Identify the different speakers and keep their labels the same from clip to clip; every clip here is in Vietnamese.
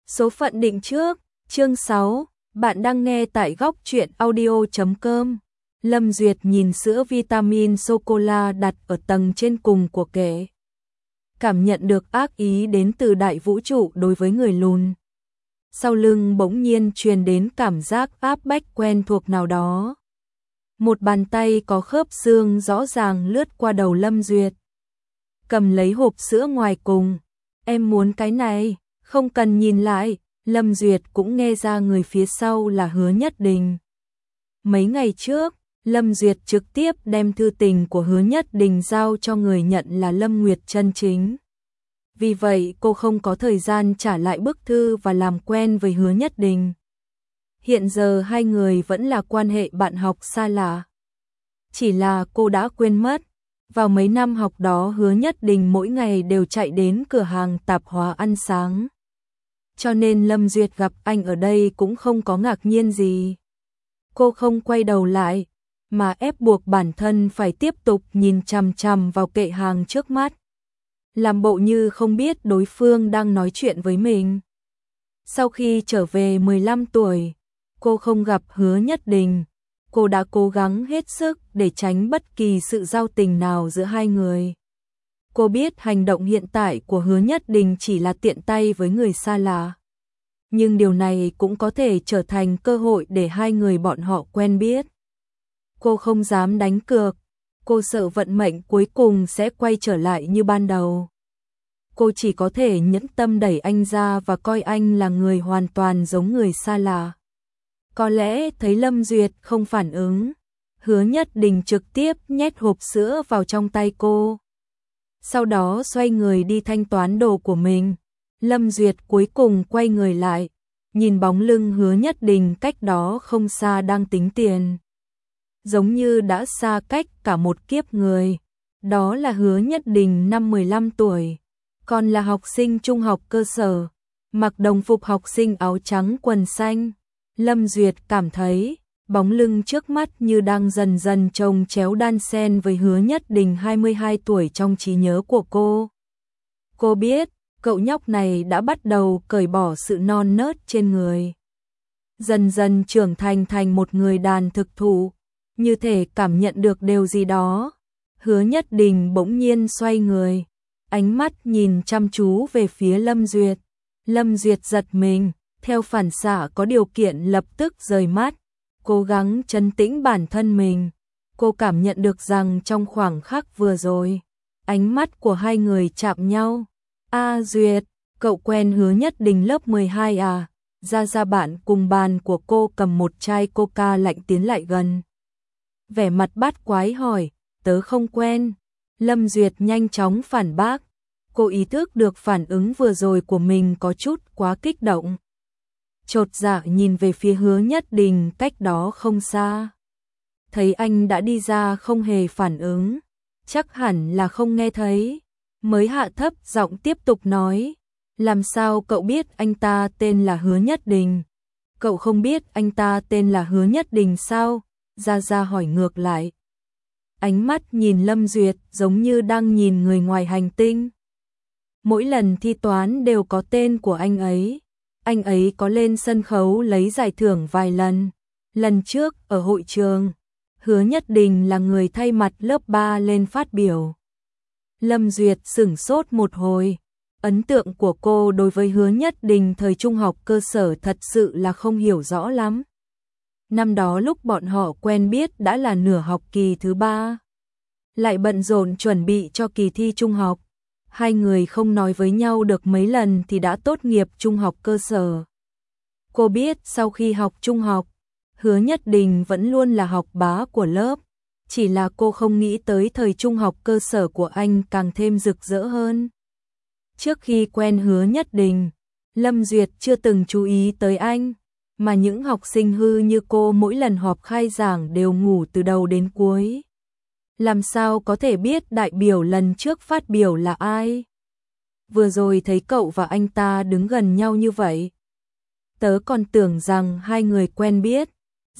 Speaker 1: Số phận định trước, chương 6, bạn đang nghe tại góc truyện audio.com. Lâm Duyệt nhìn sữa vitamin sô-cô-la đặt ở tầng trên cùng của kệ. Cảm nhận được ác ý đến từ đại vũ trụ đối với người lùn. Sau lưng bỗng nhiên truyền đến cảm giác áp bách quen thuộc nào đó. Một bàn tay có khớp xương rõ ràng lướt qua đầu Lâm Duyệt. Cầm lấy hộp sữa ngoài cùng. Em muốn cái này. Không cần nhìn lại, Lâm Duyệt cũng nghe ra người phía sau là Hứa Nhất Đình. Mấy ngày trước, Lâm Duyệt trực tiếp đem thư tình của Hứa Nhất Đình giao cho người nhận là Lâm Nguyệt chân chính. Vì vậy cô không có thời gian trả lại bức thư và làm quen với Hứa Nhất Đình. Hiện giờ hai người vẫn là quan hệ bạn học xa lạ. Chỉ là cô đã quên mất. Vào mấy năm học đó Hứa Nhất Đình mỗi ngày đều chạy đến cửa hàng tạp hóa ăn sáng. Cho nên Lâm Duyệt gặp anh ở đây cũng không có ngạc nhiên gì. Cô không quay đầu lại, mà ép buộc bản thân phải tiếp tục nhìn chằm chằm vào kệ hàng trước mắt. Làm bộ như không biết đối phương đang nói chuyện với mình. Sau khi trở về 15 tuổi, cô không gặp Hứa Nhất Đình. Cô đã cố gắng hết sức để tránh bất kỳ sự giao tình nào giữa hai người. Cô biết hành động hiện tại của Hứa Nhất Đình chỉ là tiện tay với người xa lạ. Nhưng điều này cũng có thể trở thành cơ hội để hai người bọn họ quen biết. Cô không dám đánh cược. Cô sợ vận mệnh cuối cùng sẽ quay trở lại như ban đầu. Cô chỉ có thể nhẫn tâm đẩy anh ra và coi anh là người hoàn toàn giống người xa lạ. Có lẽ thấy Lâm Duyệt không phản ứng, Hứa Nhất Đình trực tiếp nhét hộp sữa vào trong tay cô. Sau đó xoay người đi thanh toán đồ của mình. Lâm Duyệt cuối cùng quay người lại, nhìn bóng lưng Hứa Nhất Đình cách đó không xa đang tính tiền. Giống như đã xa cách cả một kiếp người. Đó là Hứa Nhất Đình năm 15 tuổi, còn là học sinh trung học cơ sở, mặc đồng phục học sinh áo trắng quần xanh. Lâm Duyệt cảm thấy bóng lưng trước mắt như đang dần dần chồng chéo đan xen với Hứa Nhất Đình 22 tuổi trong trí nhớ của cô. Cô biết, cậu nhóc này đã bắt đầu cởi bỏ sự non nớt trên người. Dần dần trưởng thành một người đàn thực thụ, như thể cảm nhận được điều gì đó. Hứa Nhất Đình bỗng nhiên xoay người, ánh mắt nhìn chăm chú về phía Lâm Duyệt. Lâm Duyệt giật mình, theo phản xạ có điều kiện lập tức rời mắt, cố gắng trấn tĩnh bản thân mình. Cô cảm nhận được rằng trong khoảng khắc vừa rồi, ánh mắt của hai người chạm nhau. Duyệt, cậu quen Hứa Nhất Đình lớp 12 à? Ra bạn cùng bàn của cô cầm một chai coca lạnh tiến lại gần. Vẻ mặt bát quái hỏi, tớ không quen. Lâm Duyệt nhanh chóng phản bác. Cô ý thức được phản ứng vừa rồi của mình có chút quá kích động. Chột dạ nhìn về phía Hứa Nhất Đình cách đó không xa. Thấy anh đã đi ra không hề phản ứng, chắc hẳn là không nghe thấy. Mới hạ thấp giọng tiếp tục nói, làm sao cậu biết anh ta tên là Hứa Nhất Đình? Cậu không biết anh ta tên là Hứa Nhất Đình sao? Ra hỏi ngược lại. Ánh mắt nhìn Lâm Duyệt giống như đang nhìn người ngoài hành tinh. Mỗi lần thi toán đều có tên của anh ấy. Anh ấy có lên sân khấu lấy giải thưởng vài lần. Lần trước ở hội trường, Hứa Nhất Đình là người thay mặt lớp 3 lên phát biểu. Lâm Duyệt sửng sốt một hồi. Ấn tượng của cô đối với Hứa Nhất Đình thời trung học cơ sở thật sự là không hiểu rõ lắm. Năm đó lúc bọn họ quen biết đã là nửa học kỳ thứ 3. Lại bận rộn chuẩn bị cho kỳ thi trung học. Hai người không nói với nhau được mấy lần thì đã tốt nghiệp trung học cơ sở. Cô biết sau khi học trung học, Hứa Nhất Đình vẫn luôn là học bá của lớp. Chỉ là cô không nghĩ tới thời trung học cơ sở của anh càng thêm rực rỡ hơn. Trước khi quen Hứa Nhất Đình, Lâm Duyệt chưa từng chú ý tới anh, mà những học sinh hư như cô mỗi lần họp khai giảng đều ngủ từ đầu đến cuối. Làm sao có thể biết đại biểu lần trước phát biểu là ai? Vừa rồi thấy cậu và anh ta đứng gần nhau như vậy. Tớ còn tưởng rằng hai người quen biết.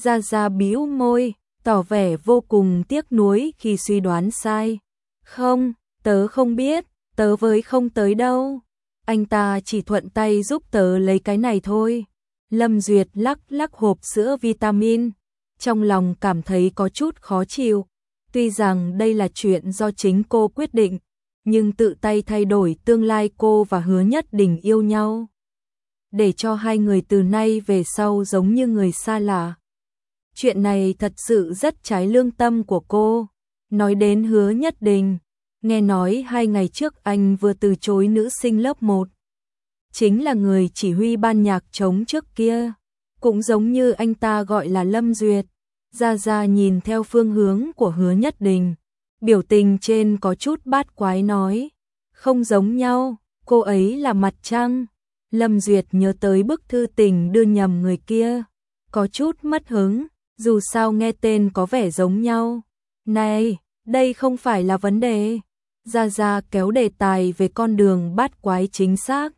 Speaker 1: Ra bĩu môi, tỏ vẻ vô cùng tiếc nuối khi suy đoán sai. Không, tớ không biết, tớ với không tới đâu. Anh ta chỉ thuận tay giúp tớ lấy cái này thôi. Lâm Duyệt lắc lắc hộp sữa vitamin, trong lòng cảm thấy có chút khó chịu. Tuy rằng đây là chuyện do chính cô quyết định, nhưng tự tay thay đổi tương lai cô và Hứa Nhất Đình yêu nhau, để cho hai người từ nay về sau giống như người xa lạ. Chuyện này thật sự rất trái lương tâm của cô. Nói đến Hứa Nhất Đình, nghe nói 2 ngày trước anh vừa từ chối nữ sinh lớp 1. Chính là người chỉ huy ban nhạc trống trước kia, cũng giống như anh ta gọi là Lâm Duyệt. Gia Gia nhìn theo phương hướng của Hứa Nhất Đình, biểu tình trên có chút bát quái nói, không giống nhau, cô ấy là mặt trăng. Lâm Duyệt nhớ tới bức thư tình đưa nhầm người kia, có chút mất hứng, dù sao nghe tên có vẻ giống nhau. Này, đây không phải là vấn đề. Gia Gia kéo đề tài về con đường bát quái chính xác.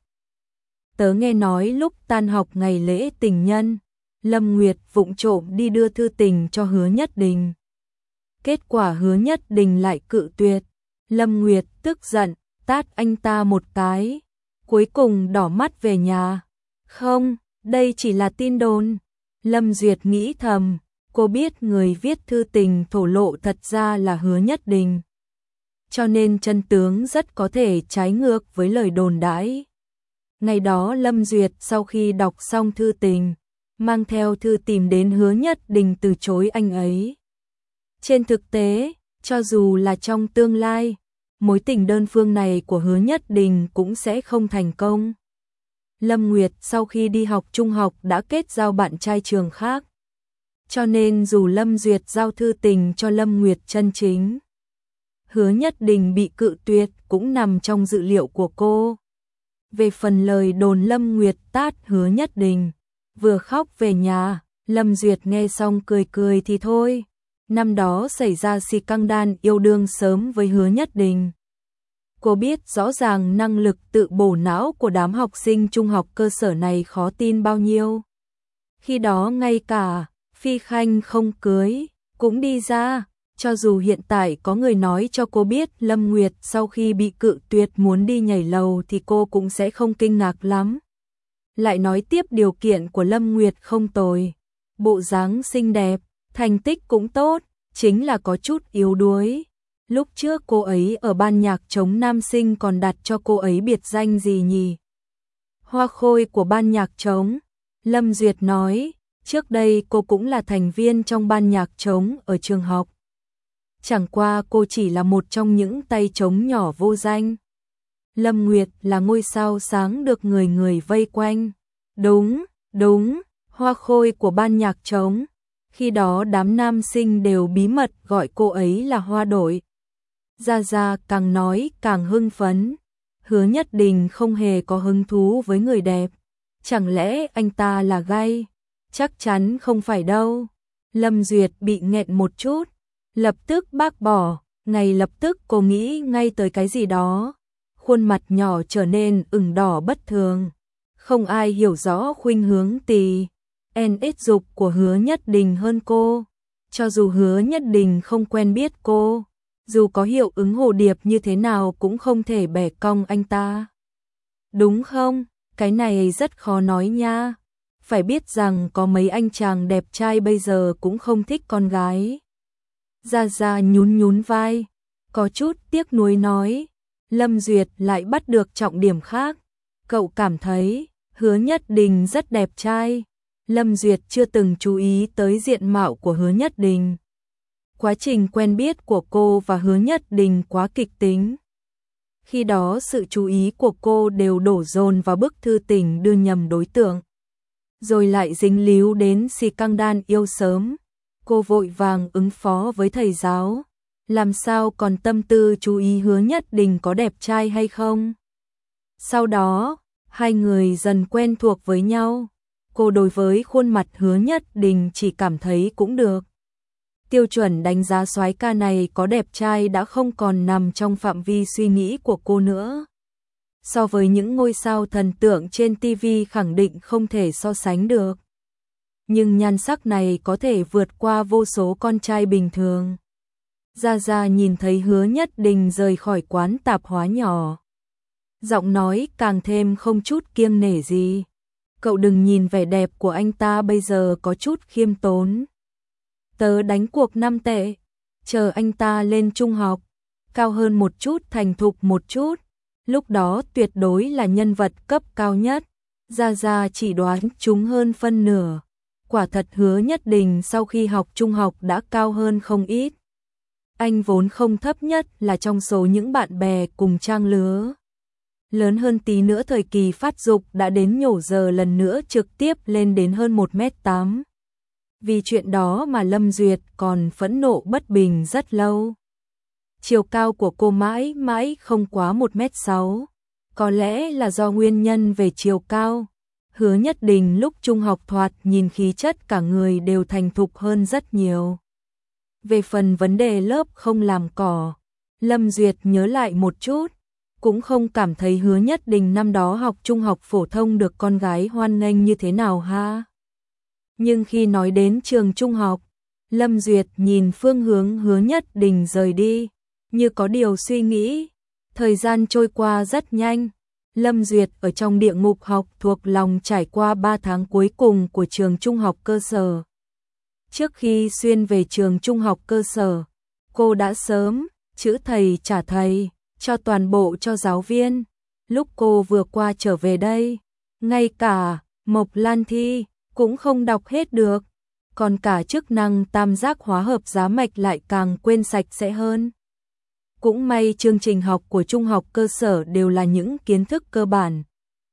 Speaker 1: Tớ nghe nói lúc tan học ngày lễ tình nhân, Lâm Nguyệt vụng trộm đi đưa thư tình cho Hứa Nhất Đình. Kết quả Hứa Nhất Đình lại cự tuyệt. Lâm Nguyệt tức giận, tát anh ta một cái, cuối cùng đỏ mắt về nhà. Không, đây chỉ là tin đồn. Lâm Duyệt nghĩ thầm, cô biết người viết thư tình thổ lộ thật ra là Hứa Nhất Đình, cho nên chân tướng rất có thể trái ngược với lời đồn đãi. Ngày đó Lâm Duyệt sau khi đọc xong thư tình, mang theo thư tìm đến Hứa Nhất Đình từ chối anh ấy. Trên thực tế, cho dù là trong tương lai, mối tình đơn phương này của Hứa Nhất Đình cũng sẽ không thành công. Lâm Nguyệt sau khi đi học trung học đã kết giao bạn trai trường khác, cho nên dù Lâm Duyệt giao thư tình cho Lâm Nguyệt chân chính, Hứa Nhất Đình bị cự tuyệt cũng nằm trong dự liệu của cô. Về phần lời đồn Lâm Nguyệt tát Hứa Nhất Đình, vừa khóc về nhà, Lâm Duyệt nghe xong cười cười thì thôi. Năm đó xảy ra scandal yêu đương sớm với Hứa Nhất Đình. Cô biết rõ ràng năng lực tự bổ não của đám học sinh trung học cơ sở này khó tin bao nhiêu. Khi đó ngay cả Phi Khanh không cưới cũng đi ra. Cho dù hiện tại có người nói cho cô biết Lâm Nguyệt sau khi bị cự tuyệt muốn đi nhảy lầu thì cô cũng sẽ không kinh ngạc lắm. Lại nói tiếp điều kiện của Lâm Nguyệt không tồi, bộ dáng xinh đẹp, thành tích cũng tốt, chính là có chút yếu đuối. Lúc trước cô ấy ở ban nhạc trống nam sinh còn đặt cho cô ấy biệt danh gì nhỉ? Hoa khôi của ban nhạc trống. Lâm Duyệt nói, trước đây cô cũng là thành viên trong ban nhạc trống ở trường học. Chẳng qua cô chỉ là một trong những tay trống nhỏ vô danh. Lâm Nguyệt là ngôi sao sáng được người người vây quanh. Đúng, hoa khôi của ban nhạc trống. Khi đó đám nam sinh đều bí mật gọi cô ấy là hoa đội. Gia Gia càng nói càng hưng phấn. Hứa Nhất Đình không hề có hứng thú với người đẹp. Chẳng lẽ anh ta là gay? Chắc chắn không phải đâu. Lâm Duyệt bị nghẹn một chút, lập tức bác bỏ. Ngay lập tức cô nghĩ ngay tới cái gì đó. Khuôn mặt nhỏ trở nên ửng đỏ bất thường. Không ai hiểu rõ khuynh hướng tì NS dục của Hứa Nhất Đình hơn cô. Cho dù Hứa Nhất Đình không quen biết cô, dù có hiệu ứng hồ điệp như thế nào cũng không thể bẻ cong anh ta. Đúng không? Cái này rất khó nói nha. Phải biết rằng có mấy anh chàng đẹp trai bây giờ cũng không thích con gái. Gia Gia nhún vai, có chút tiếc nuối nói. Lâm Duyệt lại bắt được trọng điểm khác. Cậu cảm thấy Hứa Nhất Đình rất đẹp trai. Lâm Duyệt chưa từng chú ý tới diện mạo của Hứa Nhất Đình. Quá trình quen biết của cô và Hứa Nhất Đình quá kịch tính. Khi đó sự chú ý của cô đều đổ dồn vào bức thư tình đưa nhầm đối tượng. Rồi lại dính líu đến scandal yêu sớm. Cô vội vàng ứng phó với thầy giáo. Làm sao còn tâm tư chú ý Hứa Nhất Đình có đẹp trai hay không? Sau đó, hai người dần quen thuộc với nhau. Cô đối với khuôn mặt Hứa Nhất Đình chỉ cảm thấy cũng được. Tiêu chuẩn đánh giá soái ca này có đẹp trai đã không còn nằm trong phạm vi suy nghĩ của cô nữa. So với những ngôi sao thần tượng trên TV khẳng định không thể so sánh được. Nhưng nhan sắc này có thể vượt qua vô số con trai bình thường. Gia Gia nhìn thấy Hứa Nhất Đình rời khỏi quán tạp hóa nhỏ. giọng nói càng thêm không chút kiêng nể gì. Cậu đừng nhìn vẻ đẹp của anh ta bây giờ có chút khiêm tốn. Tớ đánh cuộc 5 tệ, chờ anh ta lên trung học, cao hơn một chút, thành thục một chút, lúc đó tuyệt đối là nhân vật cấp cao nhất. Gia Gia chỉ đoán trúng hơn phân nửa. Quả thật Hứa Nhất Đình sau khi học trung học đã cao hơn không ít. Anh vốn không thấp nhất là trong số những bạn bè cùng trang lứa. Lớn hơn tí nữa thời kỳ phát dục đã đến nhổ giờ lần nữa trực tiếp lên đến hơn 1m8. Vì chuyện đó mà Lâm Duyệt còn phẫn nộ bất bình rất lâu. Chiều cao của cô mãi mãi không quá 1m6. Có lẽ là do nguyên nhân về chiều cao. Hứa Nhất Đình lúc trung học thoạt nhìn khí chất cả người đều thành thục hơn rất nhiều. Về phần vấn đề lớp không làm cỏ, Lâm Duyệt nhớ lại một chút, cũng không cảm thấy Hứa Nhất Đình năm đó học trung học phổ thông được con gái hoan nghênh như thế nào ha. Nhưng khi nói đến trường trung học, Lâm Duyệt nhìn phương hướng Hứa Nhất Đình rời đi, như có điều suy nghĩ. Thời gian trôi qua rất nhanh. Lâm Duyệt ở trong địa ngục học thuộc lòng trải qua 3 tháng cuối cùng của trường trung học cơ sở. Trước khi xuyên về trường trung học cơ sở, cô đã sớm chữ thầy trả thầy cho toàn bộ cho giáo viên. Lúc cô vừa qua trở về đây, ngay cả Mộc Lan Thi cũng không đọc hết được, còn cả chức năng tam giác hóa hợp giá mạch lại càng quên sạch sẽ hơn. Cũng may chương trình học của trung học cơ sở đều là những kiến thức cơ bản.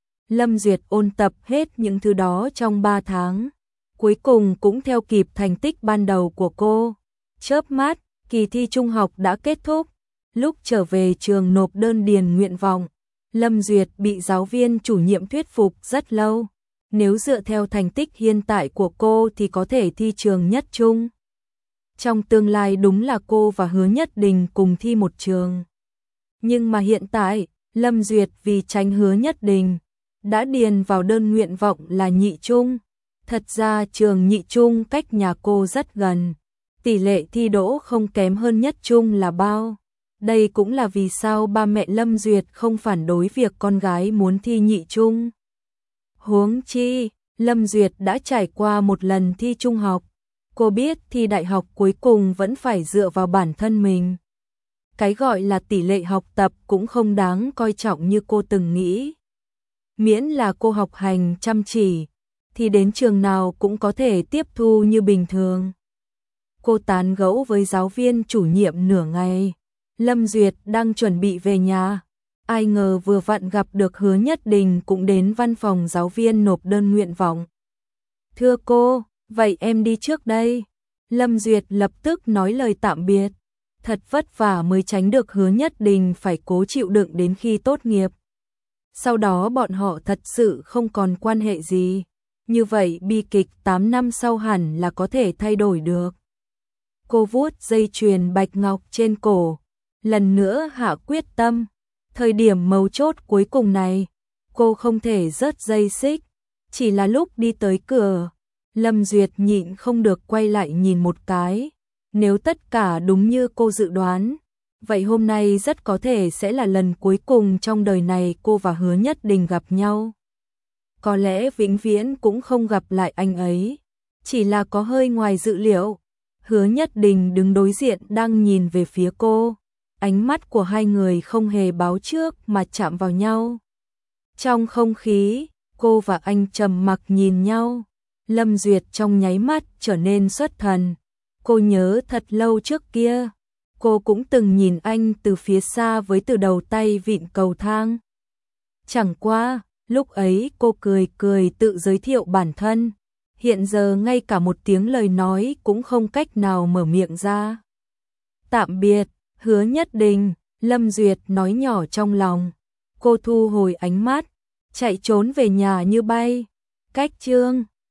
Speaker 1: Lâm Duyệt ôn tập hết những thứ đó trong 3 tháng. Cuối cùng cũng theo kịp thành tích ban đầu của cô. Chớp mắt, kỳ thi trung học đã kết thúc. Lúc trở về trường nộp đơn điền nguyện vọng, Lâm Duyệt bị giáo viên chủ nhiệm thuyết phục rất lâu. Nếu dựa theo thành tích hiện tại của cô thì có thể thi trường nhất trung. Trong tương lai đúng là cô và Hứa Nhất Đình cùng thi một trường. Nhưng mà hiện tại, Lâm Duyệt vì tránh Hứa Nhất Đình, đã điền vào đơn nguyện vọng là nhị trung. Thật ra trường nhị trung cách nhà cô rất gần. Tỷ lệ thi đỗ không kém hơn nhất trung là bao. Đây cũng là vì sao ba mẹ Lâm Duyệt không phản đối việc con gái muốn thi nhị trung. Huống chi, Lâm Duyệt đã trải qua một lần thi trung học. Cô biết thi đại học cuối cùng vẫn phải dựa vào bản thân mình. Cái gọi là tỷ lệ học tập cũng không đáng coi trọng như cô từng nghĩ. Miễn là cô học hành chăm chỉ, thì đến trường nào cũng có thể tiếp thu như bình thường. Cô tán gẫu với giáo viên chủ nhiệm nửa ngày. Lâm Duyệt đang chuẩn bị về nhà. Ai ngờ vừa vặn gặp được Hứa Nhất Đình cũng đến văn phòng giáo viên nộp đơn nguyện vọng. Thưa cô, vậy em đi trước đây. Lâm Duyệt lập tức nói lời tạm biệt. Thật vất vả mới tránh được Hứa Nhất Đình phải cố chịu đựng đến khi tốt nghiệp. Sau đó bọn họ thật sự không còn quan hệ gì. Như vậy bi kịch 8 năm sau hẳn là có thể thay đổi được. Cô vuốt dây chuyền bạch ngọc trên cổ. Lần nữa hạ quyết tâm. Thời điểm mấu chốt cuối cùng này, cô không thể rớt dây xích. Chỉ là lúc đi tới cửa, Lâm Duyệt nhịn không được quay lại nhìn một cái. Nếu tất cả đúng như cô dự đoán, vậy hôm nay rất có thể sẽ là lần cuối cùng trong đời này cô và Hứa Nhất Đình gặp nhau. Có lẽ vĩnh viễn cũng không gặp lại anh ấy. Chỉ là có hơi ngoài dự liệu. Hứa Nhất Đình đứng đối diện đang nhìn về phía cô. Ánh mắt của hai người không hề báo trước mà chạm vào nhau. Trong không khí, cô và anh trầm mặc nhìn nhau. Lâm Duyệt trong nháy mắt trở nên xuất thần. Cô nhớ thật lâu trước kia, cô cũng từng nhìn anh từ phía xa với từ đầu tay vịn cầu thang. Chẳng qua, lúc ấy cô cười cười tự giới thiệu bản thân. Hiện giờ ngay cả một tiếng lời nói cũng không cách nào mở miệng ra. Tạm biệt, Hứa Nhất Đình, Lâm Duyệt nói nhỏ trong lòng. Cô thu hồi ánh mắt, chạy trốn về nhà như bay. Cách chương